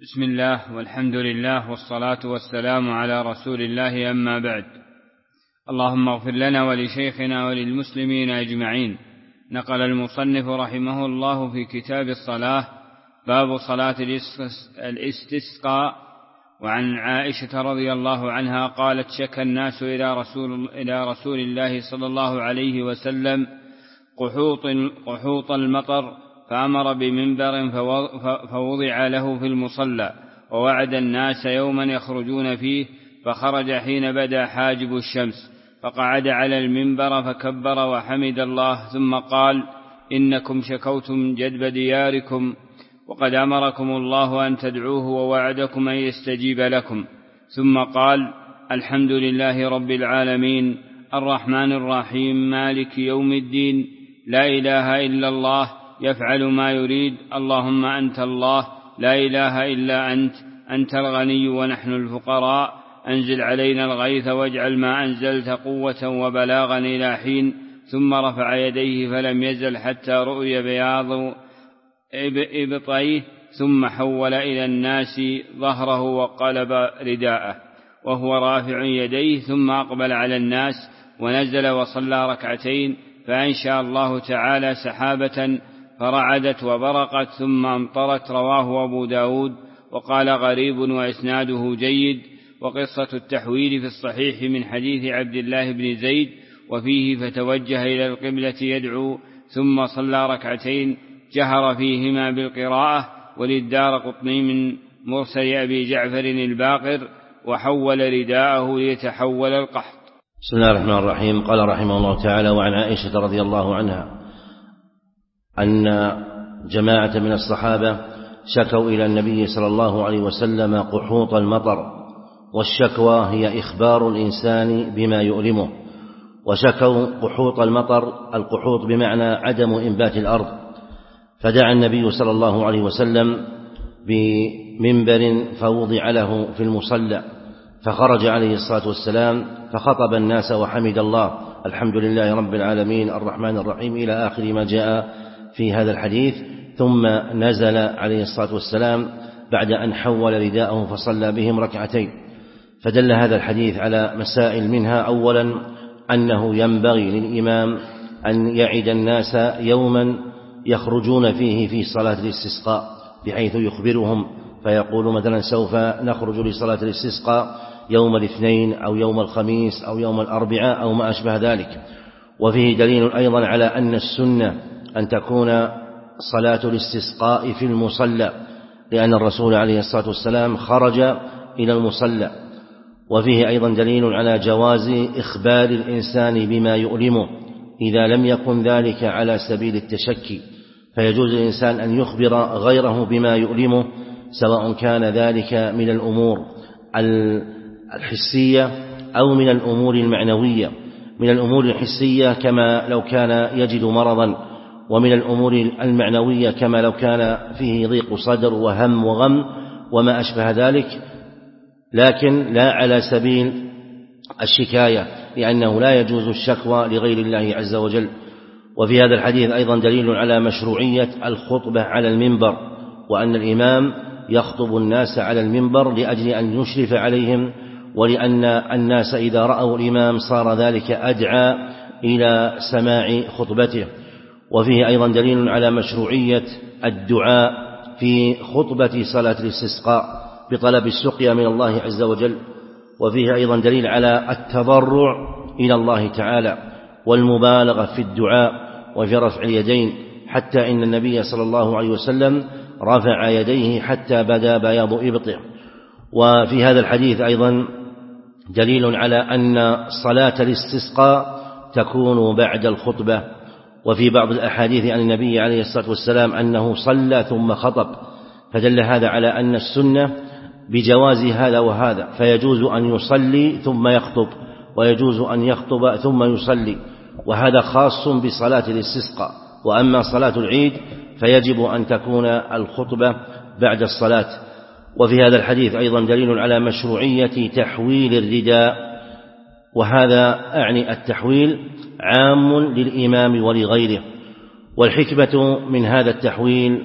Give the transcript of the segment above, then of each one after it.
بسم الله والحمد لله والصلاة والسلام على رسول الله، أما بعد. اللهم اغفر لنا ولشيخنا وللمسلمين أجمعين. نقل المصنف رحمه الله في كتاب الصلاة باب صلاة الاستسقاء. وعن عائشة رضي الله عنها قالت: شكى الناس إلى رسول الله صلى الله عليه وسلم قحوط المطر، فأمر بمنبر فوضع له في المصلى، ووعد الناس يوما يخرجون فيه، فخرج حين بدا حاجب الشمس، فقعد على المنبر فكبر وحمد الله، ثم قال: إنكم شكوتم جدب دياركم، وقد أمركم الله أن تدعوه، ووعدكم أن يستجيب لكم. ثم قال: الحمد لله رب العالمين الرحمن الرحيم مالك يوم الدين، لا إله إلا الله يفعل ما يريد، اللهم أنت الله لا إله إلا أنت الغني ونحن الفقراء، أنزل علينا الغيث واجعل ما أنزلت قوة وبلاغا إلى حين. ثم رفع يديه فلم يزل حتى رؤي بياض إبطيه، ثم حول إلى الناس ظهره وقلب رداءه وهو رافع يديه، ثم أقبل على الناس ونزل وصلى ركعتين، فأنشأ الله تعالى سحابة فرعدت وبرقت ثم أمطرت. رواه أبو داود وقال غريب وإسناده جيد. وقصة التحويل في الصحيح من حديث عبد الله بن زيد، وفيه: فتوجه إلى القبلة يدعو، ثم صلى ركعتين جهر فيهما بالقراءة. وللدارقطني من مرسل أبي جعفر الباقر: وحول رداءه ليتحول القحط. بسم الله الرحمن الرحيم. قال رحمه الله تعالى: وعن عائشة رضي الله عنها أن جماعة من الصحابة شكوا إلى النبي صلى الله عليه وسلم قحوط المطر، والشكوى هي إخبار الإنسان بما يؤلمه. وشكوا قحوط المطر، القحوط بمعنى عدم إنبات الأرض، فدعا النبي صلى الله عليه وسلم بمنبر فوضع له في المصلى، فخرج عليه الصلاة والسلام فخطب الناس وحمد الله: الحمد لله رب العالمين الرحمن الرحيم، إلى آخر ما جاء في هذا الحديث. ثم نزل عليه الصلاة والسلام بعد أن حول رداءه فصلى بهم ركعتين. فدل هذا الحديث على مسائل، منها: أولا أنه ينبغي للإمام أن يعد الناس يوما يخرجون فيه في صلاة الاستسقاء، بحيث يخبرهم فيقول مثلا: سوف نخرج لصلاة الاستسقاء يوم الاثنين أو يوم الخميس أو يوم الأربعاء أو ما أشبه ذلك. وفيه دليل أيضا على أن السنة أن تكون صلاة الاستسقاء في المصلى، لأن الرسول عليه الصلاة والسلام خرج إلى المصلى. وفيه أيضا دليل على جواز إخبار الإنسان بما يؤلمه إذا لم يكن ذلك على سبيل التشكي، فيجوز الإنسان أن يخبر غيره بما يؤلمه، سواء كان ذلك من الأمور الحسية أو من الأمور المعنوية. من الأمور الحسية كما لو كان يجد مرضا، ومن الأمور المعنوية كما لو كان فيه ضيق صدر وهم وغم وما أشبه ذلك، لكن لا على سبيل الشكاية، لأنه لا يجوز الشكوى لغير الله عز وجل. وفي هذا الحديث أيضا دليل على مشروعية الخطبة على المنبر، وأن الإمام يخطب الناس على المنبر لأجل أن يشرف عليهم، ولأن الناس إذا رأوا الإمام صار ذلك أدعى إلى سماع خطبته. وفيه أيضا دليل على مشروعية الدعاء في خطبة صلاة الاستسقاء بطلب السقيا من الله عز وجل. وفيه أيضا دليل على التضرع إلى الله تعالى والمبالغة في الدعاء وفي رفع اليدين، حتى إن النبي صلى الله عليه وسلم رفع يديه حتى بدا بياض إبطه. وفي هذا الحديث أيضا دليل على أن صلاة الاستسقاء تكون بعد الخطبة. وفي بعض الأحاديث عن النبي عليه الصلاة والسلام أنه صلى ثم خطب، فدل هذا على أن السنة بجواز هذا وهذا، فيجوز أن يصلي ثم يخطب، ويجوز أن يخطب ثم يصلي، وهذا خاص بصلاة الاستسقاء. وأما صلاة العيد فيجب أن تكون الخطبة بعد الصلاة. وفي هذا الحديث أيضا دليل على مشروعية تحويل الرداء، وهذا أعني التحويل عام للإمام ولغيره. والحكمة من هذا التحويل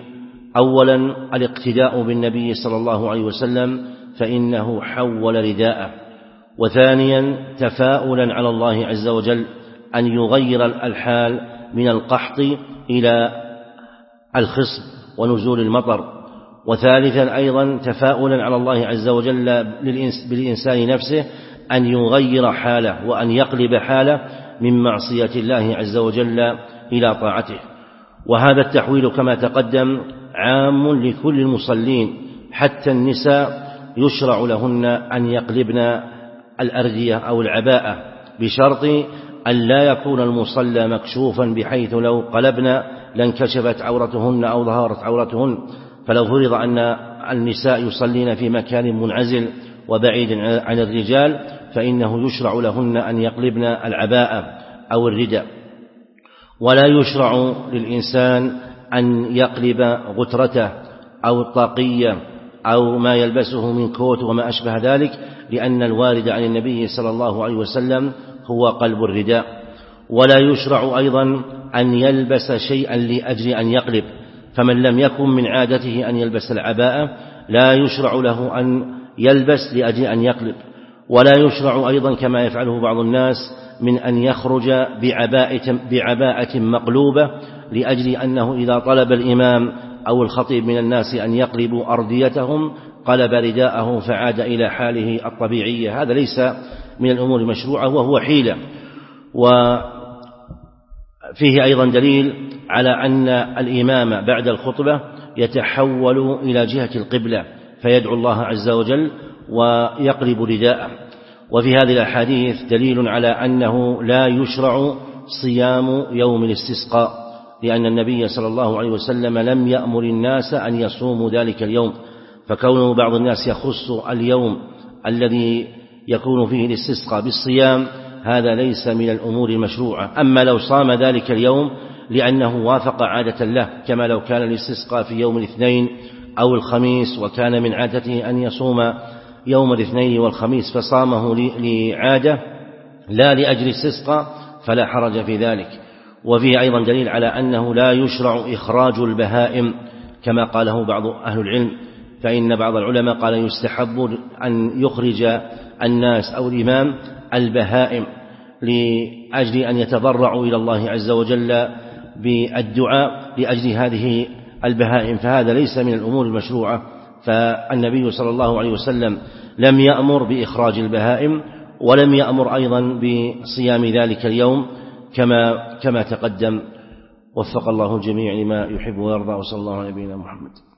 أولا الاقتداء بالنبي صلى الله عليه وسلم فإنه حول رداءه، وثانيا تفاؤلا على الله عز وجل أن يغير الحال من القحط إلى الخصب ونزول المطر، وثالثا أيضا تفاؤلا على الله عز وجل بالإنسان نفسه أن يغير حاله وأن يقلب حاله من معصية الله عز وجل إلى طاعته. وهذا التحويل كما تقدم عام لكل المصلين، حتى النساء يشرع لهن أن يقلبن الأردية أو العباءة، بشرط أن لا يكون المصلى مكشوفا بحيث لو قلبن لانكشفت عورتهن أو ظهرت عورتهن. فلو فرض أن النساء يصلين في مكان منعزل وبعيد عن الرجال فإنه يشرع لهن أن يقلبن العباءة أو الرداء. ولا يشرع للإنسان أن يقلب غترته أو الطاقية أو ما يلبسه من كوت وما أشبه ذلك، لأن الوارد عن النبي صلى الله عليه وسلم هو قلب الرداء. ولا يشرع أيضا أن يلبس شيئا لأجل أن يقلب، فمن لم يكن من عادته أن يلبس العباءة لا يشرع له أن يلبس لأجل أن يقلب. ولا يشرع أيضا كما يفعله بعض الناس من أن يخرج بعباءة مقلوبة لأجل أنه إذا طلب الإمام أو الخطيب من الناس أن يقلبوا أرديتهم قلب رداءه فعاد إلى حاله الطبيعية. هذا ليس من الأمور المشروعة وهو حيلة. وفيه أيضا دليل على أن الإمام بعد الخطبة يتحول إلى جهة القبلة فيدعو الله عز وجل ويقلب رداءه. وفي هذه الأحاديث دليل على أنه لا يشرع صيام يوم الاستسقاء، لأن النبي صلى الله عليه وسلم لم يأمر الناس أن يصوموا ذلك اليوم، فكونه بعض الناس يخص اليوم الذي يكون فيه الاستسقاء بالصيام هذا ليس من الأمور المشروعة. أما لو صام ذلك اليوم لأنه وافق عادة له، كما لو كان الاستسقاء في يوم الاثنين أو الخميس وكان من عادته أن يصوم يوم الاثنين والخميس فصامه لعادة لا لأجل استسقاء فلا حرج في ذلك. وفيه أيضا دليل على أنه لا يشرع إخراج البهائم كما قاله بعض أهل العلم، فإن بعض العلماء قال يستحب أن يخرج الناس أو الإمام البهائم لأجل أن يتضرعوا إلى الله عز وجل بالدعاء لأجل هذه البهائم، فهذا ليس من الأمور المشروعة. فالنبي صلى الله عليه وسلم لم يأمر بإخراج البهائم ولم يأمر أيضا بصيام ذلك اليوم كما تقدم. وفق الله الجميع لما يحب ويرضى، وصلى الله على نبينا محمد.